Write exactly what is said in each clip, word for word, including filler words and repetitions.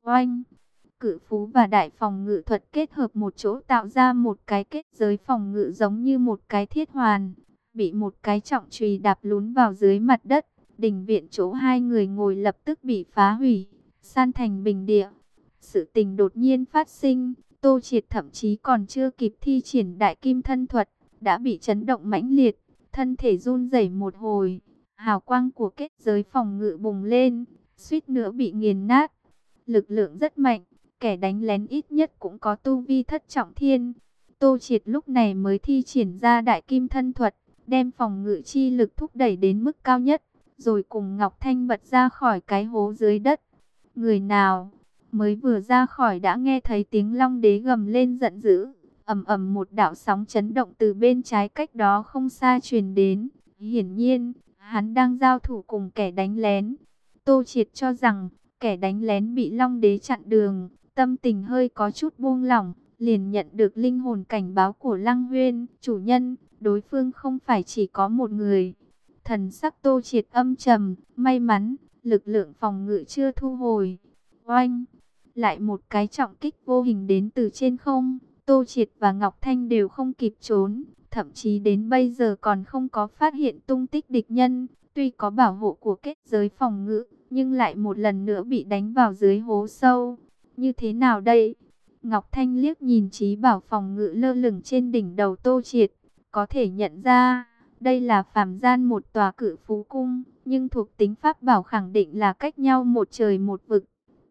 Oanh! Cự phú và đại phòng ngự thuật kết hợp một chỗ tạo ra một cái kết giới phòng ngự giống như một cái thiết hoàn, bị một cái trọng chùy đạp lún vào dưới mặt đất. Đình viện chỗ hai người ngồi lập tức bị phá hủy, san thành bình địa. Sự tình đột nhiên phát sinh, Tô Triệt thậm chí còn chưa kịp thi triển đại kim thân thuật, đã bị chấn động mãnh liệt, thân thể run rẩy một hồi. Hào quang của kết giới phòng ngự bùng lên, suýt nữa bị nghiền nát. Lực lượng rất mạnh, kẻ đánh lén ít nhất cũng có tu vi thất trọng thiên. Tô Triệt lúc này mới thi triển ra đại kim thân thuật, đem phòng ngự chi lực thúc đẩy đến mức cao nhất, rồi cùng Ngọc Thanh bật ra khỏi cái hố dưới đất. Người nào? Mới vừa ra khỏi đã nghe thấy tiếng Long Đế gầm lên giận dữ, ầm ầm một đạo sóng chấn động từ bên trái cách đó không xa truyền đến. Hiển nhiên, hắn đang giao thủ cùng kẻ đánh lén. Tô Triệt cho rằng kẻ đánh lén bị Long Đế chặn đường, tâm tình hơi có chút buông lỏng, liền nhận được linh hồn cảnh báo của Lăng Huyên, chủ nhân, đối phương không phải chỉ có một người. Thần sắc Tô Triệt âm trầm, may mắn, lực lượng phòng ngự chưa thu hồi. Oanh! Lại một cái trọng kích vô hình đến từ trên không, Tô Triệt và Ngọc Thanh đều không kịp trốn, thậm chí đến bây giờ còn không có phát hiện tung tích địch nhân. Tuy có bảo hộ của kết giới phòng ngự, nhưng lại một lần nữa bị đánh vào dưới hố sâu. Như thế nào đây? Ngọc Thanh liếc nhìn trí bảo phòng ngự lơ lửng trên đỉnh đầu Tô Triệt, có thể nhận ra, đây là phàm gian một tòa cự phú cung, nhưng thuộc tính pháp bảo khẳng định là cách nhau một trời một vực.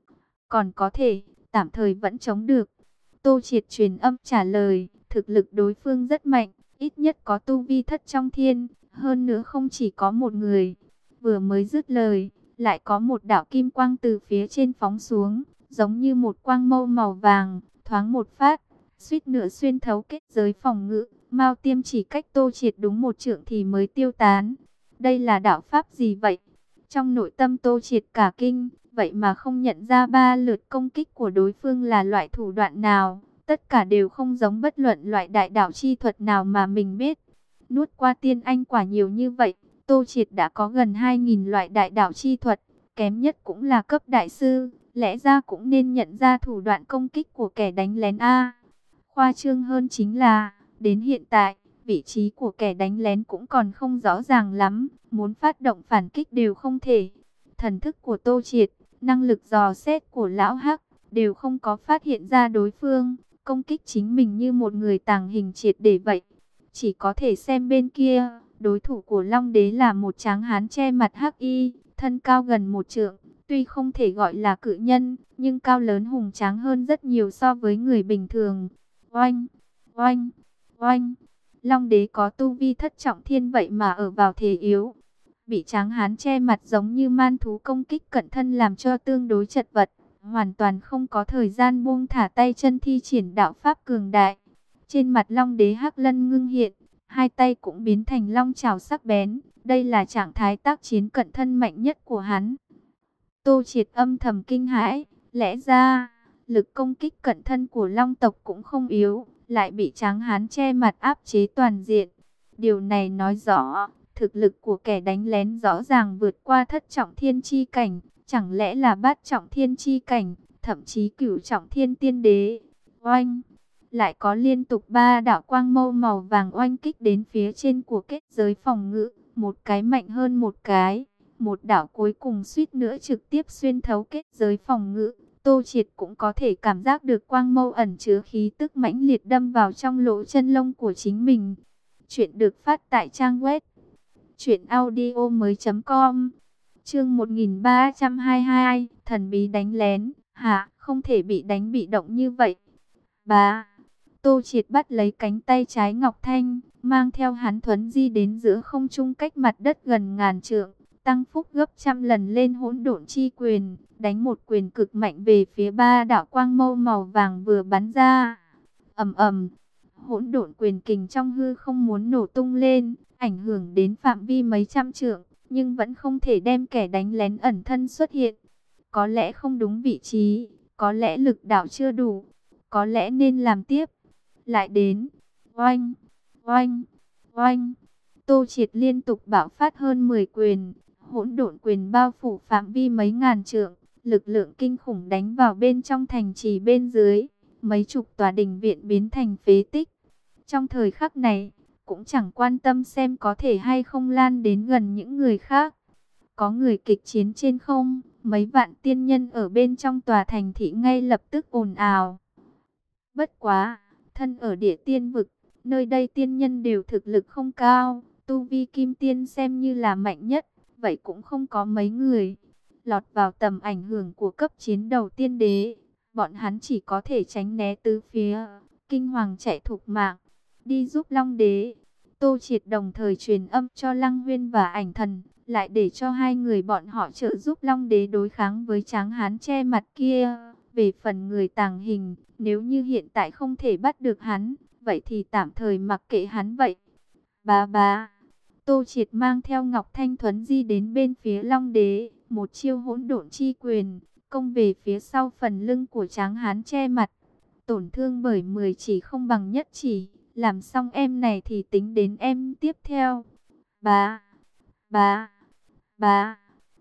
Còn có thể, tạm thời vẫn chống được. Tô Triệt truyền âm trả lời, thực lực đối phương rất mạnh, ít nhất có tu vi thất trong thiên, hơn nữa không chỉ có một người. Vừa mới dứt lời, lại có một đạo kim quang từ phía trên phóng xuống, giống như một quang mâu màu vàng, thoáng một phát, suýt nữa xuyên thấu kết giới phòng ngự. Mao Tiêm chỉ cách Tô Triệt đúng một trượng thì mới tiêu tán. Đây là đạo pháp gì vậy? Trong nội tâm Tô Triệt cả kinh, vậy mà không nhận ra ba lượt công kích của đối phương là loại thủ đoạn nào. Tất cả đều không giống bất luận loại đại đạo chi thuật nào mà mình biết. Nuốt qua tiên anh quả nhiều như vậy, Tô Triệt đã có gần hai nghìn loại đại đạo chi thuật, kém nhất cũng là cấp đại sư, lẽ ra cũng nên nhận ra thủ đoạn công kích của kẻ đánh lén A. Khoa trương hơn chính là, đến hiện tại, vị trí của kẻ đánh lén cũng còn không rõ ràng lắm, muốn phát động phản kích đều không thể. Thần thức của Tô Triệt, năng lực dò xét của Lão Hắc, đều không có phát hiện ra đối phương, công kích chính mình như một người tàng hình triệt để vậy. Chỉ có thể xem bên kia, đối thủ của Long Đế là một tráng hán che mặt hắc y, thân cao gần một trượng, tuy không thể gọi là cự nhân, nhưng cao lớn hùng tráng hơn rất nhiều so với người bình thường. Oanh, oanh, oanh, Long Đế có tu vi thất trọng thiên vậy mà ở vào thế yếu. Bị tráng hán che mặt giống như man thú công kích cận thân làm cho tương đối chật vật, hoàn toàn không có thời gian buông thả tay chân thi triển đạo pháp cường đại. Trên mặt Long Đế hắc lân ngưng hiện, hai tay cũng biến thành long chảo sắc bén, đây là trạng thái tác chiến cận thân mạnh nhất của hắn. Tô Triệt âm thầm kinh hãi, lẽ ra, lực công kích cận thân của Long tộc cũng không yếu, lại bị tráng hán che mặt áp chế toàn diện. Điều này nói rõ, thực lực của kẻ đánh lén rõ ràng vượt qua thất trọng thiên chi cảnh, chẳng lẽ là bát trọng thiên chi cảnh, thậm chí cửu trọng thiên tiên đế. Oanh! Lại có liên tục ba đạo quang mâu màu vàng oanh kích đến phía trên của kết giới phòng ngự, một cái mạnh hơn một cái. Một đạo cuối cùng suýt nữa trực tiếp xuyên thấu kết giới phòng ngự. Tô Triệt cũng có thể cảm giác được quang mâu ẩn chứa khí tức mãnh liệt đâm vào trong lỗ chân lông của chính mình. Chuyện được phát tại trang web truyện audio mới chấm com. Chương một nghìn ba trăm hai mươi hai, thần bí đánh lén. Hả, không thể bị đánh bị động như vậy. Bà, Tô Triệt bắt lấy cánh tay trái Ngọc Thanh, mang theo hắn thuấn di đến giữa không trung cách mặt đất gần ngàn trượng, tăng phúc gấp trăm lần lên hỗn độn chi quyền, đánh một quyền cực mạnh về phía ba đạo quang mâu màu vàng vừa bắn ra. Ầm ầm, hỗn độn quyền kình trong hư không muốn nổ tung lên, ảnh hưởng đến phạm vi mấy trăm trượng, nhưng vẫn không thể đem kẻ đánh lén ẩn thân xuất hiện. Có lẽ không đúng vị trí, có lẽ lực đạo chưa đủ, có lẽ nên làm tiếp. Lại đến, oanh, oanh, oanh. Tô Triệt liên tục bạo phát hơn mười quyền, hỗn độn quyền bao phủ phạm vi mấy ngàn trượng, Lực lượng kinh khủng đánh vào bên trong thành trì bên dưới, mấy chục tòa đình viện biến thành phế tích. Trong thời khắc này, cũng chẳng quan tâm xem có thể hay không lan đến gần những người khác. Có người kịch chiến trên không, mấy vạn tiên nhân ở bên trong tòa thành thị ngay lập tức ồn ào. Bất quá, thân ở địa tiên vực, nơi đây tiên nhân đều thực lực không cao, tu vi kim tiên xem như là mạnh nhất, vậy cũng không có mấy người lọt vào tầm ảnh hưởng của cấp chiến đầu tiên đế. Bọn hắn chỉ có thể tránh né tứ phía, kinh hoàng chạy thục mạng, đi giúp Long đế. Tô Triệt đồng thời truyền âm cho Lăng Huyên và Ảnh Thần, lại để cho hai người bọn họ trợ giúp Long đế đối kháng với tráng hán che mặt kia. Về phần người tàng hình, nếu như hiện tại không thể bắt được hắn, vậy thì tạm thời mặc kệ hắn vậy. Bá bá, Tô Triệt mang theo Ngọc Thanh Thuấn Di đến bên phía Long đế, một chiêu hỗn độn chi quyền, công về phía sau phần lưng của tráng hán che mặt. Tổn thương bởi mười chỉ không bằng nhất chỉ, làm xong em này thì tính đến em tiếp theo. Bá, bá, bá.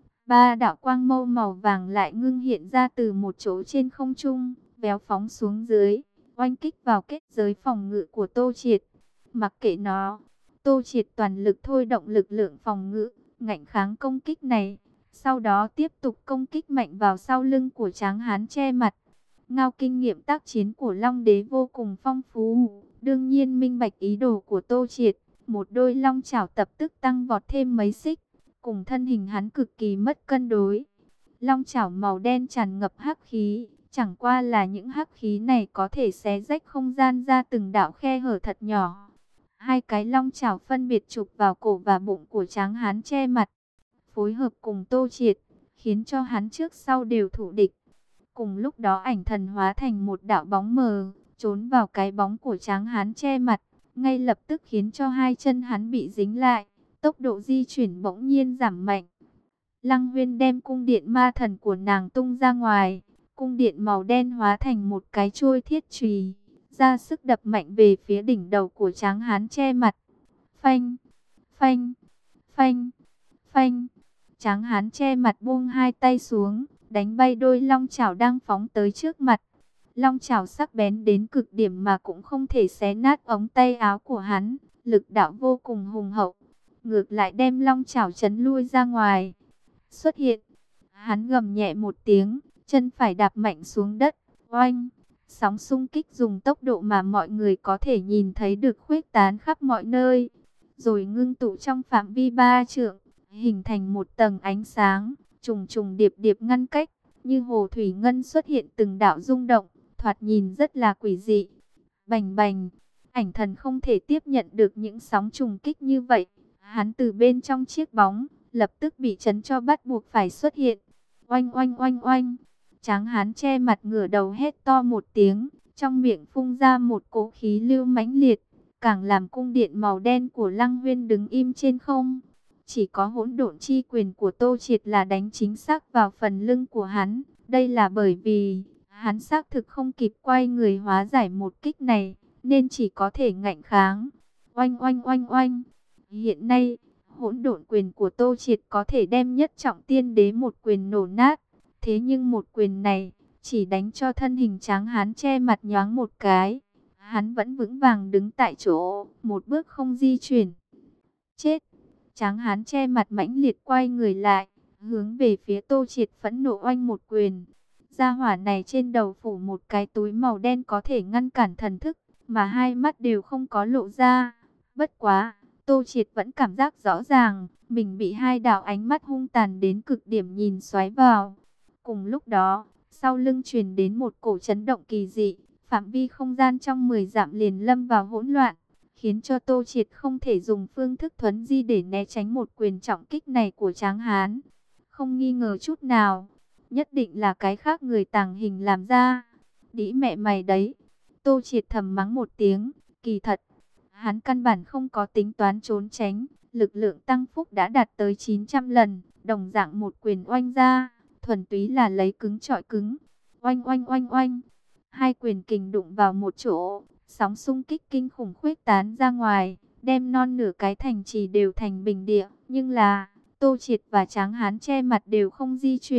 Ba đạo quang mâu màu vàng lại ngưng hiện ra từ một chỗ trên không trung, véo phóng xuống dưới, oanh kích vào kết giới phòng ngự của Tô Triệt. Mặc kệ nó, Tô Triệt toàn lực thôi động lực lượng phòng ngự, ngạnh kháng công kích này. Sau đó tiếp tục công kích mạnh vào sau lưng của tráng hán che mặt. Ngao kinh nghiệm tác chiến của Long đế vô cùng phong phú, đương nhiên minh bạch ý đồ của Tô Triệt. Một đôi long chảo tập tức tăng vọt thêm mấy xích, cùng thân hình hắn cực kỳ mất cân đối. Long chảo màu đen tràn ngập hắc khí, chẳng qua là những hắc khí này có thể xé rách không gian ra từng đạo khe hở thật nhỏ. Hai cái long chảo phân biệt chụp vào cổ và bụng của tráng hán che mặt, phối hợp cùng Tô Triệt, khiến cho hắn trước sau đều thủ địch. Cùng lúc đó Ảnh Thần hóa thành một đạo bóng mờ, trốn vào cái bóng của tráng hán che mặt, ngay lập tức khiến cho hai chân hắn bị dính lại, tốc độ di chuyển bỗng nhiên giảm mạnh. Lăng Huyên đem cung điện ma thần của nàng tung ra ngoài, cung điện màu đen hóa thành một cái chuôi thiết chùy, ra sức đập mạnh về phía đỉnh đầu của tráng hán che mặt. Phanh, phanh, phanh, phanh. Tráng hán che mặt buông hai tay xuống, đánh bay đôi long chảo đang phóng tới trước mặt. Long chảo sắc bén đến cực điểm mà cũng không thể xé nát ống tay áo của hắn, lực đạo vô cùng hùng hậu, ngược lại đem long chảo chấn lui ra ngoài. Xuất hiện, hắn gầm nhẹ một tiếng, chân phải đạp mạnh xuống đất, oanh, sóng xung kích dùng tốc độ mà mọi người có thể nhìn thấy được khuếch tán khắp mọi nơi, rồi ngưng tụ trong phạm vi ba trượng, hình thành một tầng ánh sáng, trùng trùng điệp điệp ngăn cách, như hồ thủy ngân xuất hiện từng đạo rung động, thoạt nhìn rất là quỷ dị. Bành bành, Ảnh Thần không thể tiếp nhận được những sóng trùng kích như vậy, hắn từ bên trong chiếc bóng, lập tức bị chấn cho bắt buộc phải xuất hiện. Oanh oanh oanh oanh, tráng hán che mặt ngửa đầu hét to một tiếng, trong miệng phun ra một cỗ khí lưu mãnh liệt, càng làm cung điện màu đen của Lăng Huyên đứng im trên không. Chỉ có hỗn độn chi quyền của Tô Triệt là đánh chính xác vào phần lưng của hắn. Đây là bởi vì hắn xác thực không kịp quay người hóa giải một kích này, nên chỉ có thể ngạnh kháng. Oanh oanh oanh oanh. Hiện nay, hỗn độn quyền của Tô Triệt có thể đem nhất trọng tiên đế một quyền nổ nát. Thế nhưng một quyền này chỉ đánh cho thân hình tráng hán che mặt nhoáng một cái. Hắn vẫn vững vàng đứng tại chỗ, một bước không di chuyển. Chết! Tráng hán che mặt mãnh liệt quay người lại, hướng về phía Tô Triệt phẫn nộ oanh một quyền. Gia hỏa này trên đầu phủ một cái túi màu đen có thể ngăn cản thần thức, mà hai mắt đều không có lộ ra. Bất quá, Tô Triệt vẫn cảm giác rõ ràng, mình bị hai đạo ánh mắt hung tàn đến cực điểm nhìn xoáy vào. Cùng lúc đó, sau lưng truyền đến một cổ chấn động kỳ dị, phạm vi không gian trong mười dặm liền lâm vào hỗn loạn, khiến cho Tô Triệt không thể dùng phương thức thuấn di để né tránh một quyền trọng kích này của tráng hán. Không nghi ngờ chút nào, nhất định là cái khác người tàng hình làm ra. Đĩ mẹ mày đấy, Tô Triệt thầm mắng một tiếng, kỳ thật, hắn căn bản không có tính toán trốn tránh, lực lượng tăng phúc đã đạt tới chín trăm lần, đồng dạng một quyền oanh ra, thuần túy là lấy cứng chọi cứng. Oanh oanh oanh oanh, hai quyền kình đụng vào một chỗ, sóng xung kích kinh khủng khuếch tán ra ngoài, đem non nửa cái thành trì đều thành bình địa. Nhưng là, Tô Triệt và tráng hán che mặt đều không di chuyển,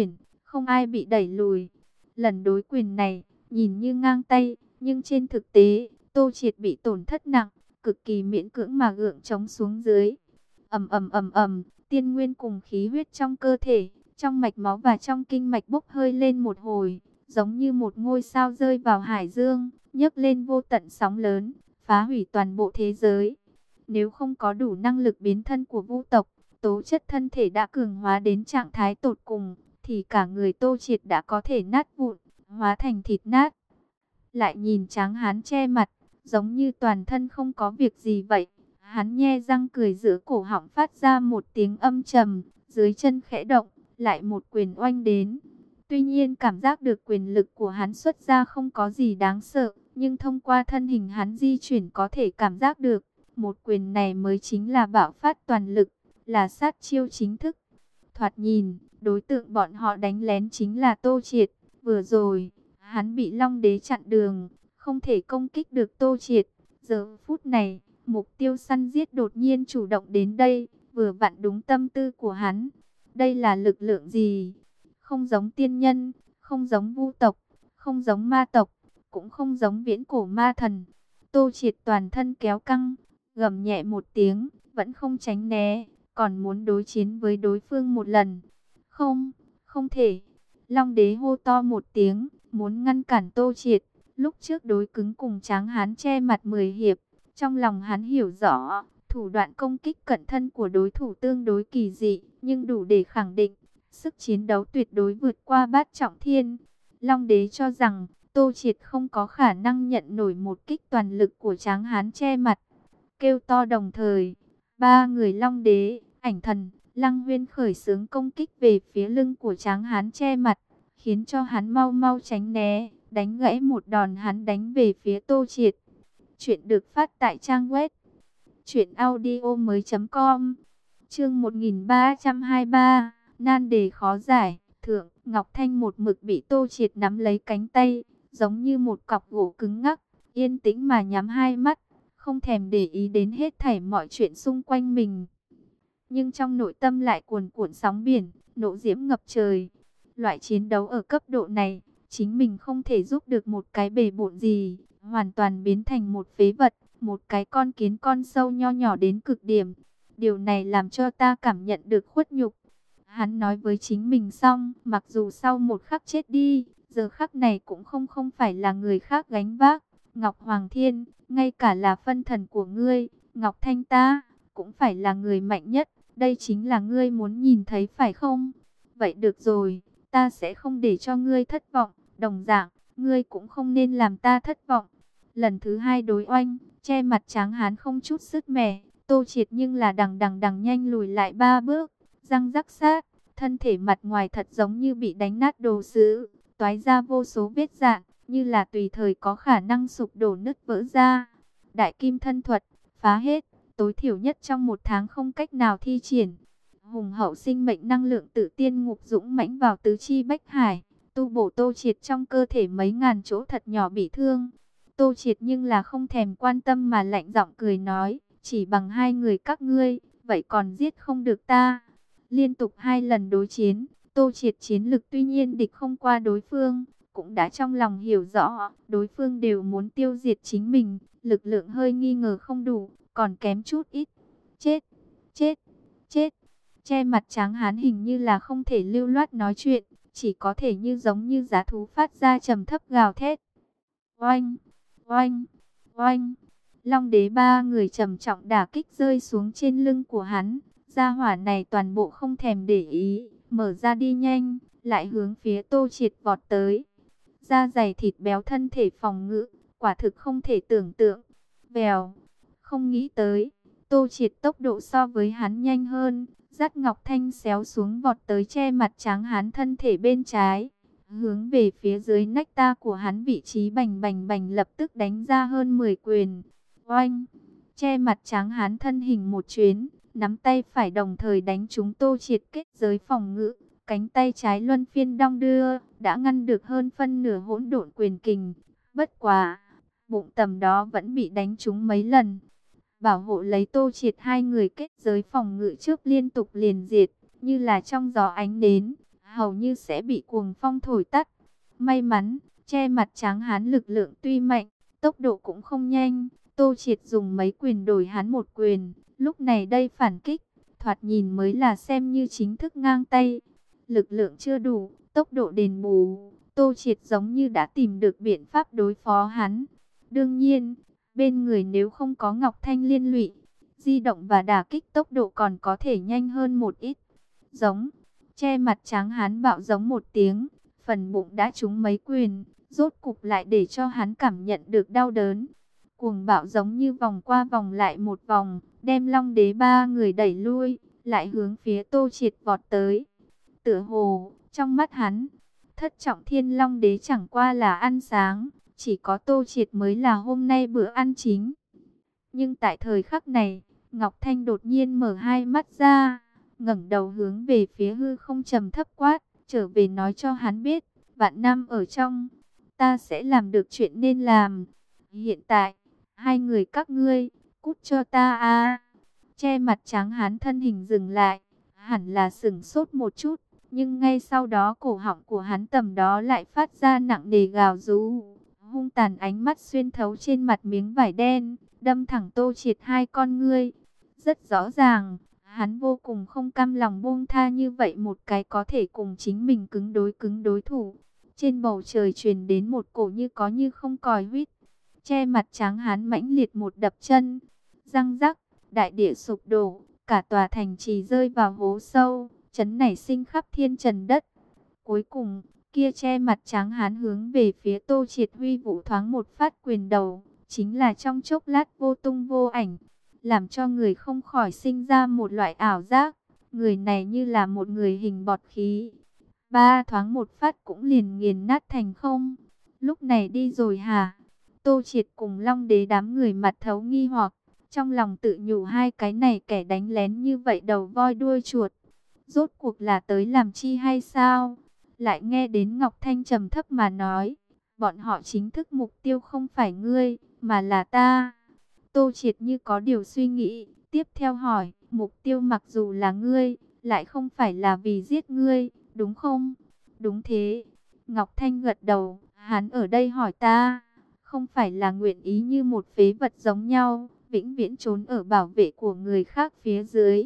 không ai bị đẩy lùi. Lần đối quyền này, nhìn như ngang tay, nhưng trên thực tế, Tô Triệt bị tổn thất nặng, cực kỳ miễn cưỡng mà gượng chống xuống dưới. Ầm ầm ầm ầm, tiên nguyên cùng khí huyết trong cơ thể, trong mạch máu và trong kinh mạch bốc hơi lên một hồi, giống như một ngôi sao rơi vào hải dương, nhấc lên vô tận sóng lớn, phá hủy toàn bộ thế giới. Nếu không có đủ năng lực biến thân của Vu tộc, tố chất thân thể đã cường hóa đến trạng thái tột cùng, thì cả người Tô Triệt đã có thể nát vụn, hóa thành thịt nát. Lại nhìn Tráng Hán che mặt, giống như toàn thân không có việc gì vậy. Hắn nhe răng cười, giữa cổ họng phát ra một tiếng âm trầm, dưới chân khẽ động, lại một quyền oanh đến. Tuy nhiên cảm giác được quyền lực của hắn xuất ra không có gì đáng sợ, nhưng thông qua thân hình hắn di chuyển có thể cảm giác được, một quyền này mới chính là bạo phát toàn lực, là sát chiêu chính thức. Thoạt nhìn, đối tượng bọn họ đánh lén chính là Tô Triệt. Vừa rồi, hắn bị Long Đế chặn đường, không thể công kích được Tô Triệt. Giờ phút này, mục tiêu săn giết đột nhiên chủ động đến đây, vừa vặn đúng tâm tư của hắn. Đây là lực lượng gì? Không giống tiên nhân, không giống Vu tộc, không giống ma tộc, cũng không giống viễn cổ ma thần. Tô Triệt toàn thân kéo căng, gầm nhẹ một tiếng, vẫn không tránh né, còn muốn đối chiến với đối phương một lần. Không, không thể. Long Đế hô to một tiếng, muốn ngăn cản Tô Triệt. Lúc trước đối cứng cùng Tráng Hán che mặt mười hiệp, trong lòng hắn hiểu rõ, thủ đoạn công kích cận thân của đối thủ tương đối kỳ dị, nhưng đủ để khẳng định, sức chiến đấu tuyệt đối vượt qua Bát Trọng Thiên. Long Đế cho rằng, Tô Triệt không có khả năng nhận nổi một kích toàn lực của Tráng Hán che mặt. Kêu to đồng thời, ba người Long Đế, Ảnh Thần, Lăng Huyên khởi xướng công kích về phía lưng của Tráng Hán che mặt, khiến cho hắn mau mau tránh né, đánh gãy một đòn hắn đánh về phía Tô Triệt. Chuyện được phát tại trang web truyện audio mới chấm com. Chương một nghìn ba trăm hai mươi ba, nan đề khó giải. Thượng, Ngọc Thanh một mực bị Tô Triệt nắm lấy cánh tay, giống như một cọc gỗ cứng ngắc, yên tĩnh mà nhắm hai mắt, không thèm để ý đến hết thảy mọi chuyện xung quanh mình. Nhưng trong nội tâm lại cuồn cuộn sóng biển, nộ diễm ngập trời. Loại chiến đấu ở cấp độ này, chính mình không thể giúp được một cái bề bộn gì, hoàn toàn biến thành một phế vật, một cái con kiến con sâu nho nhỏ đến cực điểm. Điều này làm cho ta cảm nhận được khuất nhục. Hắn nói với chính mình xong, mặc dù sau một khắc chết đi, giờ khắc này cũng không không phải là người khác gánh vác. Ngọc Hoàng Thiên, ngay cả là phân thần của ngươi, Ngọc Thanh ta, cũng phải là người mạnh nhất. Đây chính là ngươi muốn nhìn thấy phải không? Vậy được rồi, ta sẽ không để cho ngươi thất vọng. Đồng dạng, ngươi cũng không nên làm ta thất vọng. Lần thứ hai đối oanh, che mặt Tráng Hán không chút sức mẻ. Tô Triệt nhưng là đằng đằng đằng nhanh lùi lại ba bước, răng rắc sát, thân thể mặt ngoài thật giống như bị đánh nát đồ sứ, toái ra vô số vết rạn, như là tùy thời có khả năng sụp đổ nứt vỡ ra. Đại kim thân thuật, phá hết, tối thiểu nhất trong một tháng không cách nào thi triển. Hùng hậu sinh mệnh năng lượng tự tiên ngục dũng mãnh vào tứ chi bách hải, tu bổ Tô Triệt trong cơ thể mấy ngàn chỗ thật nhỏ bị thương. Tô Triệt nhưng là không thèm quan tâm mà lạnh giọng cười nói, chỉ bằng hai người các ngươi, vậy còn giết không được ta. Liên tục hai lần đối chiến, Tô Triệt chiến lực tuy nhiên địch không qua đối phương, cũng đã trong lòng hiểu rõ, đối phương đều muốn tiêu diệt chính mình, lực lượng hơi nghi ngờ không đủ, còn kém chút ít. Chết, chết, chết. Che mặt Tráng Hán hình như là không thể lưu loát nói chuyện, chỉ có thể như giống như giá thú phát ra trầm thấp gào thét. Oanh, oanh, oanh. Long Đế ba người trầm trọng đả kích rơi xuống trên lưng của hắn. Gia hỏa này toàn bộ không thèm để ý, mở ra đi nhanh, lại hướng phía Tô Triệt vọt tới. Da dày thịt béo thân thể phòng ngự, quả thực không thể tưởng tượng. Vèo, không nghĩ tới, Tô Triệt tốc độ so với hắn nhanh hơn, dắt Ngọc Thanh xéo xuống vọt tới che mặt Tráng Hán thân thể bên trái. Hướng về phía dưới nách ta của hắn vị trí bành bành bành lập tức đánh ra hơn mười quyền. Oanh, che mặt Tráng Hán thân hình một chuyến, nắm tay phải đồng thời đánh trúng Tô Triệt kết giới phòng ngự. Cánh tay trái luân phiên đong đưa, đã ngăn được hơn phân nửa hỗn độn quyền kình. Bất quá, bụng tầm đó vẫn bị đánh trúng mấy lần. Bảo hộ lấy Tô Triệt hai người kết giới phòng ngự trước liên tục liền diệt, như là trong gió ánh nến. hầu như sẽ bị cuồng phong thổi tắt. May mắn, che mặt trắng hán lực lượng tuy mạnh, tốc độ cũng không nhanh. Tô Triệt dùng mấy quyền đổi hắn một quyền, lúc này đây phản kích, thoạt nhìn mới là xem như chính thức ngang tay. Lực lượng chưa đủ, tốc độ đền bù, Tô Triệt giống như đã tìm được biện pháp đối phó hắn. Đương nhiên, bên người nếu không có Ngọc Thanh liên lụy, di động và đả kích tốc độ còn có thể nhanh hơn một ít. Giống, che mặt trắng hán bạo giống một tiếng, phần bụng đã trúng mấy quyền, rốt cục lại để cho hắn cảm nhận được đau đớn. Cuồng bạo giống như vòng qua vòng lại một vòng, đem Long Đế ba người đẩy lui, lại hướng phía Tô Triệt vọt tới. Tựa hồ, trong mắt hắn, thất trọng Thiên Long Đế chẳng qua là ăn sáng, chỉ có Tô Triệt mới là hôm nay bữa ăn chính. Nhưng tại thời khắc này, Ngọc Thanh đột nhiên mở hai mắt ra, ngẩng đầu hướng về phía hư không trầm thấp quát, trở về nói cho hắn biết, vạn năm ở trong, ta sẽ làm được chuyện nên làm. Hiện tại, hai người các ngươi, cút cho ta a. Che mặt trắng hán thân hình dừng lại, hẳn là sửng sốt một chút, nhưng ngay sau đó cổ họng của hắn tầm đó lại phát ra nặng nề gào rú, hung tàn ánh mắt xuyên thấu trên mặt miếng vải đen, đâm thẳng Tô Triệt hai con ngươi. Rất rõ ràng, hắn vô cùng không cam lòng buông tha như vậy một cái có thể cùng chính mình cứng đối cứng đối thủ. Trên bầu trời truyền đến một cổ như có như không còi huýt. Che mặt trắng hán mãnh liệt một đập chân, răng rắc, đại địa sụp đổ, cả tòa thành trì rơi vào hố sâu, chấn nảy sinh khắp thiên trần đất. Cuối cùng, kia che mặt trắng hán hướng về phía Tô Triệt huy vũ thoáng một phát quyền đầu, chính là trong chốc lát vô tung vô ảnh, làm cho người không khỏi sinh ra một loại ảo giác, người này như là một người hình bọt khí. Ba thoáng một phát cũng liền nghiền nát thành không. Lúc này đi rồi hả? Tô Triệt cùng Long Đế đám người mặt thấu nghi hoặc, trong lòng tự nhủ hai cái này kẻ đánh lén như vậy đầu voi đuôi chuột. Rốt cuộc là tới làm chi hay sao? Lại nghe đến Ngọc Thanh trầm thấp mà nói, bọn họ chính thức mục tiêu không phải ngươi, mà là ta. Tô Triệt như có điều suy nghĩ, tiếp theo hỏi, mục tiêu mặc dù là ngươi, lại không phải là vì giết ngươi, đúng không? Đúng thế. Ngọc Thanh gật đầu, hắn ở đây hỏi ta, không phải là nguyện ý như một phế vật giống nhau, vĩnh viễn trốn ở bảo vệ của người khác phía dưới.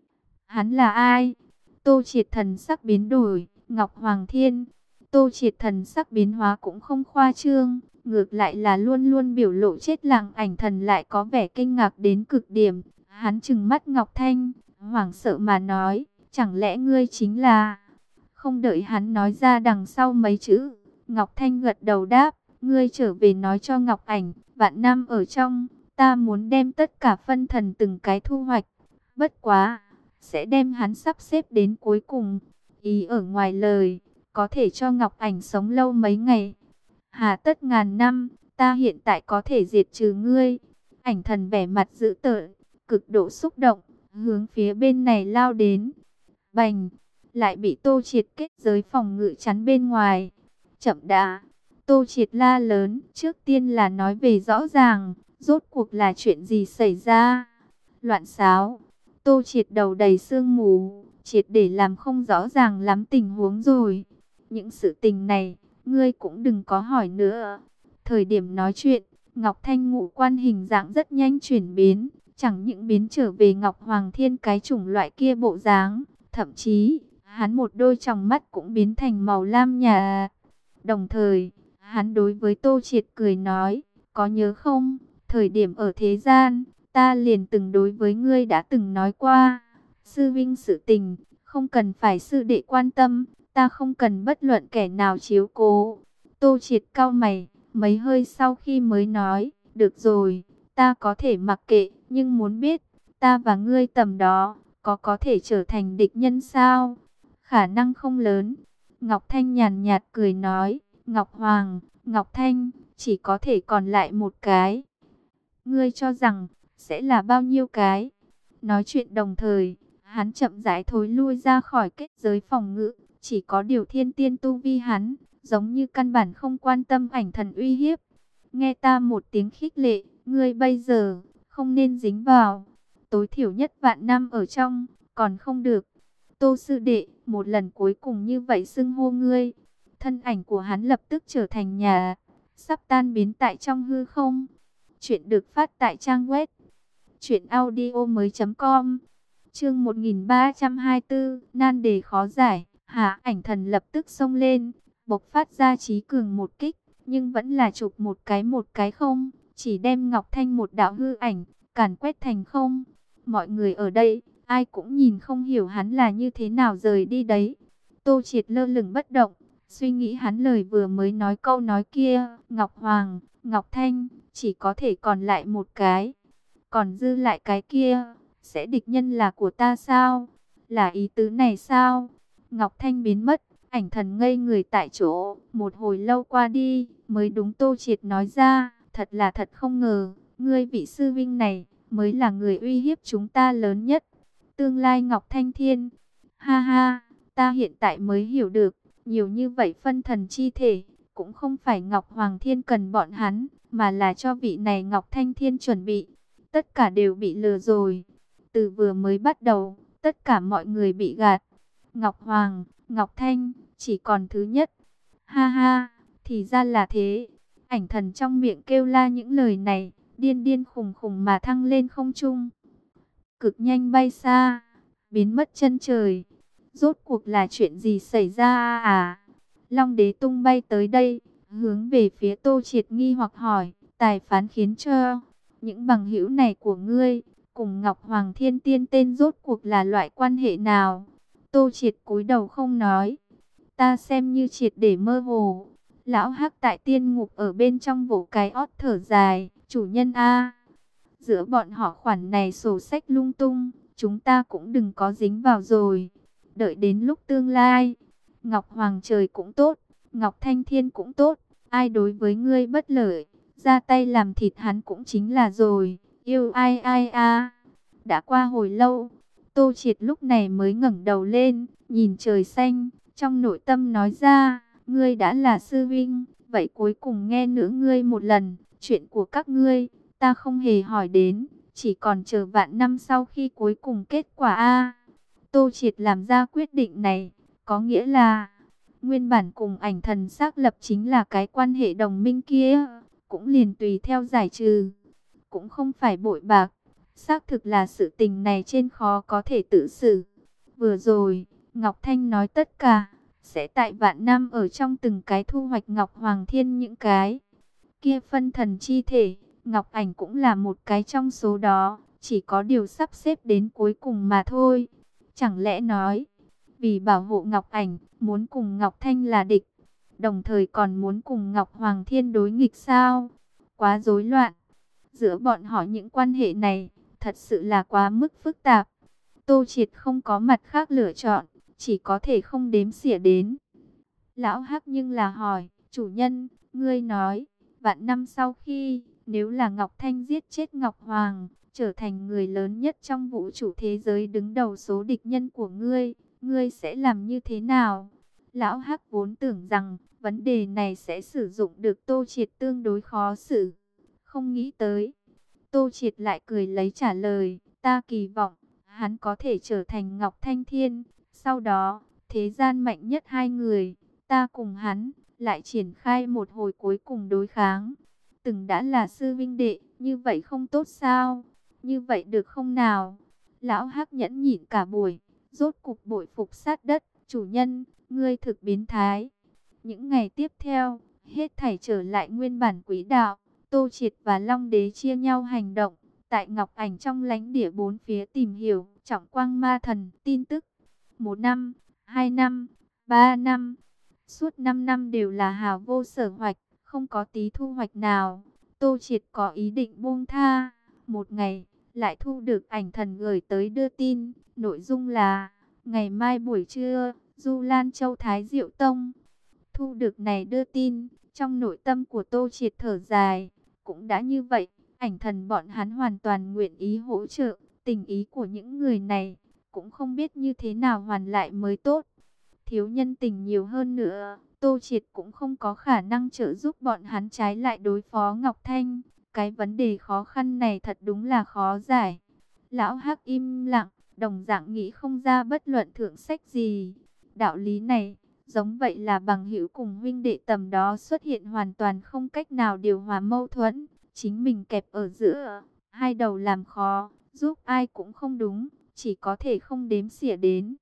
Hắn là ai? Tô Triệt thần sắc biến đổi, Ngọc Hoàng Thiên. Tô Triệt thần sắc biến hóa cũng không khoa trương, ngược lại là luôn luôn biểu lộ chết lặng. Ảnh Thần lại có vẻ kinh ngạc đến cực điểm. Hắn trừng mắt Ngọc Thanh, hoảng sợ mà nói, chẳng lẽ ngươi chính là... Không đợi hắn nói ra đằng sau mấy chữ, Ngọc Thanh gật đầu đáp, ngươi trở về nói cho Ngọc Ảnh, vạn năm ở trong, ta muốn đem tất cả phân thần từng cái thu hoạch. Bất quá, sẽ đem hắn sắp xếp đến cuối cùng. Ý ở ngoài lời, có thể cho Ngọc Ảnh sống lâu mấy ngày. Hà tất ngàn năm, ta hiện tại có thể diệt trừ ngươi. Ảnh Thần vẻ mặt dữ tợn, cực độ xúc động, hướng phía bên này lao đến. Bành, lại bị Tô Triệt kết giới phòng ngự chắn bên ngoài. Chậm đã, Tô Triệt la lớn, trước tiên là nói về rõ ràng, rốt cuộc là chuyện gì xảy ra. Loạn xáo, Tô Triệt đầu đầy sương mù, triệt để làm không rõ ràng lắm tình huống rồi. Những sự tình này, ngươi cũng đừng có hỏi nữa. Thời điểm nói chuyện, Ngọc Thanh ngũ quan hình dạng rất nhanh chuyển biến, chẳng những biến trở về Ngọc Hoàng Thiên cái chủng loại kia bộ dáng, thậm chí, hắn một đôi tròng mắt cũng biến thành màu lam nhạt. Đồng thời, hắn đối với Tô Triệt cười nói, có nhớ không, thời điểm ở thế gian, ta liền từng đối với ngươi đã từng nói qua, sư vinh sự tình, không cần phải sư đệ quan tâm, ta không cần bất luận kẻ nào chiếu cố. Tô Triệt cau mày, mấy hơi sau khi mới nói, được rồi, ta có thể mặc kệ, nhưng muốn biết, ta và ngươi tầm đó, có có thể trở thành địch nhân sao? Khả năng không lớn. Ngọc Thanh nhàn nhạt cười nói, Ngọc Hoàng, Ngọc Thanh, chỉ có thể còn lại một cái. Ngươi cho rằng, sẽ là bao nhiêu cái? Nói chuyện đồng thời, hắn chậm rãi thối lui ra khỏi kết giới phòng ngự, chỉ có điều thiên tiên tu vi hắn, giống như căn bản không quan tâm Ảnh Thần uy hiếp. Nghe ta một tiếng khích lệ, ngươi bây giờ, không nên dính vào. Tối thiểu nhất vạn năm ở trong, còn không được. Tô sư đệ, một lần cuối cùng như vậy xưng hô ngươi. Thân ảnh của hắn lập tức trở thành nhà, sắp tan biến tại trong hư không. Chuyện được phát tại trang web truyện audio mới chấm com. Chương một nghìn ba trăm hai mươi tư, nan đề khó giải. Hạ Ảnh Thần lập tức xông lên, bộc phát ra trí cường một kích, nhưng vẫn là chụp một cái một cái không, chỉ đem Ngọc Thanh một đạo hư ảnh càn quét thành không. Mọi người ở đây ai cũng nhìn không hiểu hắn là như thế nào rời đi đấy. Tô Triệt lơ lửng bất động, suy nghĩ hắn lời vừa mới nói câu nói kia, Ngọc Hoàng, Ngọc Thanh, chỉ có thể còn lại một cái. Còn dư lại cái kia, sẽ địch nhân là của ta sao? Là ý tứ này sao? Ngọc Thanh biến mất, Ảnh Thần ngây người tại chỗ, một hồi lâu qua đi, mới đúng Tô Triệt nói ra, thật là thật không ngờ, ngươi vị sư vinh này, mới là người uy hiếp chúng ta lớn nhất. Tương lai Ngọc Thanh Thiên, ha ha, ta hiện tại mới hiểu được, nhiều như vậy phân thần chi thể, cũng không phải Ngọc Hoàng Thiên cần bọn hắn, mà là cho vị này Ngọc Thanh Thiên chuẩn bị. Tất cả đều bị lừa rồi. Từ vừa mới bắt đầu, tất cả mọi người bị gạt. Ngọc Hoàng, Ngọc Thanh, chỉ còn thứ nhất. Ha ha, thì ra là thế. Ảnh Thần trong miệng kêu la những lời này, điên điên khùng khùng mà thăng lên không trung. Cực nhanh bay xa, biến mất chân trời. Rốt cuộc là chuyện gì xảy ra à? Long Đế tung bay tới đây, hướng về phía Tô Triệt nghi hoặc hỏi, tài phán khiến cho những bằng hữu này của ngươi cùng Ngọc Hoàng Thiên Tiên tên rốt cuộc là loại quan hệ nào? Tô Triệt cúi đầu không nói. Ta xem như triệt để mơ hồ. Lão Hắc tại tiên ngục ở bên trong vỗ cái ót thở dài, chủ nhân a, giữa bọn họ khoản này sổ sách lung tung, chúng ta cũng đừng có dính vào rồi. Đợi đến lúc tương lai, Ngọc Hoàng trời cũng tốt, Ngọc Thanh Thiên cũng tốt, ai đối với ngươi bất lợi, ra tay làm thịt hắn cũng chính là rồi. Yêu ai ai a. Đã qua hồi lâu, Tô Triệt lúc này mới ngẩng đầu lên, nhìn trời xanh, trong nội tâm nói ra, ngươi đã là sư vinh, vậy cuối cùng nghe nữa ngươi một lần, chuyện của các ngươi, ta không hề hỏi đến, chỉ còn chờ vạn năm sau khi cuối cùng kết quả a. Tô Triệt làm ra quyết định này, có nghĩa là, nguyên bản cùng Ảnh Thần xác lập chính là cái quan hệ đồng minh kia, cũng liền tùy theo giải trừ, cũng không phải bội bạc, xác thực là sự tình này trên khó có thể tự xử. Vừa rồi, Ngọc Thanh nói tất cả, sẽ tại vạn năm ở trong từng cái thu hoạch Ngọc Hoàng Thiên những cái kia phân thần chi thể, Ngọc Ảnh cũng là một cái trong số đó, chỉ có điều sắp xếp đến cuối cùng mà thôi. Chẳng lẽ nói, vì bảo hộ Ngọc Ảnh, muốn cùng Ngọc Thanh là địch, đồng thời còn muốn cùng Ngọc Hoàng Thiên đối nghịch sao? Quá rối loạn. Giữa bọn họ những quan hệ này, thật sự là quá mức phức tạp. Tô Triệt không có mặt khác lựa chọn, chỉ có thể không đếm xỉa đến. Lão Hắc nhưng là hỏi, chủ nhân, ngươi nói, vạn năm sau khi, nếu là Ngọc Thanh giết chết Ngọc Hoàng, trở thành người lớn nhất trong vũ trụ thế giới đứng đầu số địch nhân của ngươi, ngươi sẽ làm như thế nào? Lão Hắc vốn tưởng rằng, vấn đề này sẽ sử dụng được Tô Triệt tương đối khó xử. Không nghĩ tới. Tô Triệt lại cười lấy trả lời, ta kỳ vọng, hắn có thể trở thành Ngọc Thanh Thiên. Sau đó, thế gian mạnh nhất hai người, ta cùng hắn, lại triển khai một hồi cuối cùng đối kháng. Từng đã là sư vinh đệ, như vậy không tốt sao? Như vậy được không nào? Lão Hắc nhẫn nhịn cả buổi, rốt cục bội phục sát đất. Chủ nhân, ngươi thực biến thái. Những ngày tiếp theo, hết thảy trở lại nguyên bản quỹ đạo. Tô Triệt và Long Đế chia nhau hành động, tại Ngọc Ảnh trong lãnh địa bốn phía tìm hiểu Trọng Quang Ma Thần tin tức. Một năm, hai năm, ba năm, suốt năm năm đều là hào vô sở hoạch, không có tí thu hoạch nào. Tô Triệt có ý định buông tha. Một ngày, lại thu được Ảnh Thần gửi tới đưa tin, nội dung là, ngày mai buổi trưa, Du Lan Châu Thái Diệu Tông. Thu được này đưa tin, trong nội tâm của Tô Triệt thở dài. Cũng đã như vậy, Ảnh Thần bọn hắn hoàn toàn nguyện ý hỗ trợ. Tình ý của những người này, cũng không biết như thế nào hoàn lại mới tốt. Thiếu nhân tình nhiều hơn nữa, Tô Triệt cũng không có khả năng trợ giúp bọn hắn, trái lại đối phó Ngọc Thanh. Cái vấn đề khó khăn này thật đúng là khó giải. Lão Hắc im lặng, đồng dạng nghĩ không ra bất luận thượng sách gì. Đạo lý này, giống vậy là bằng hữu cùng huynh đệ tầm đó xuất hiện hoàn toàn không cách nào điều hòa mâu thuẫn. Chính mình kẹp ở giữa, hai đầu làm khó, giúp ai cũng không đúng, chỉ có thể không đếm xỉa đến.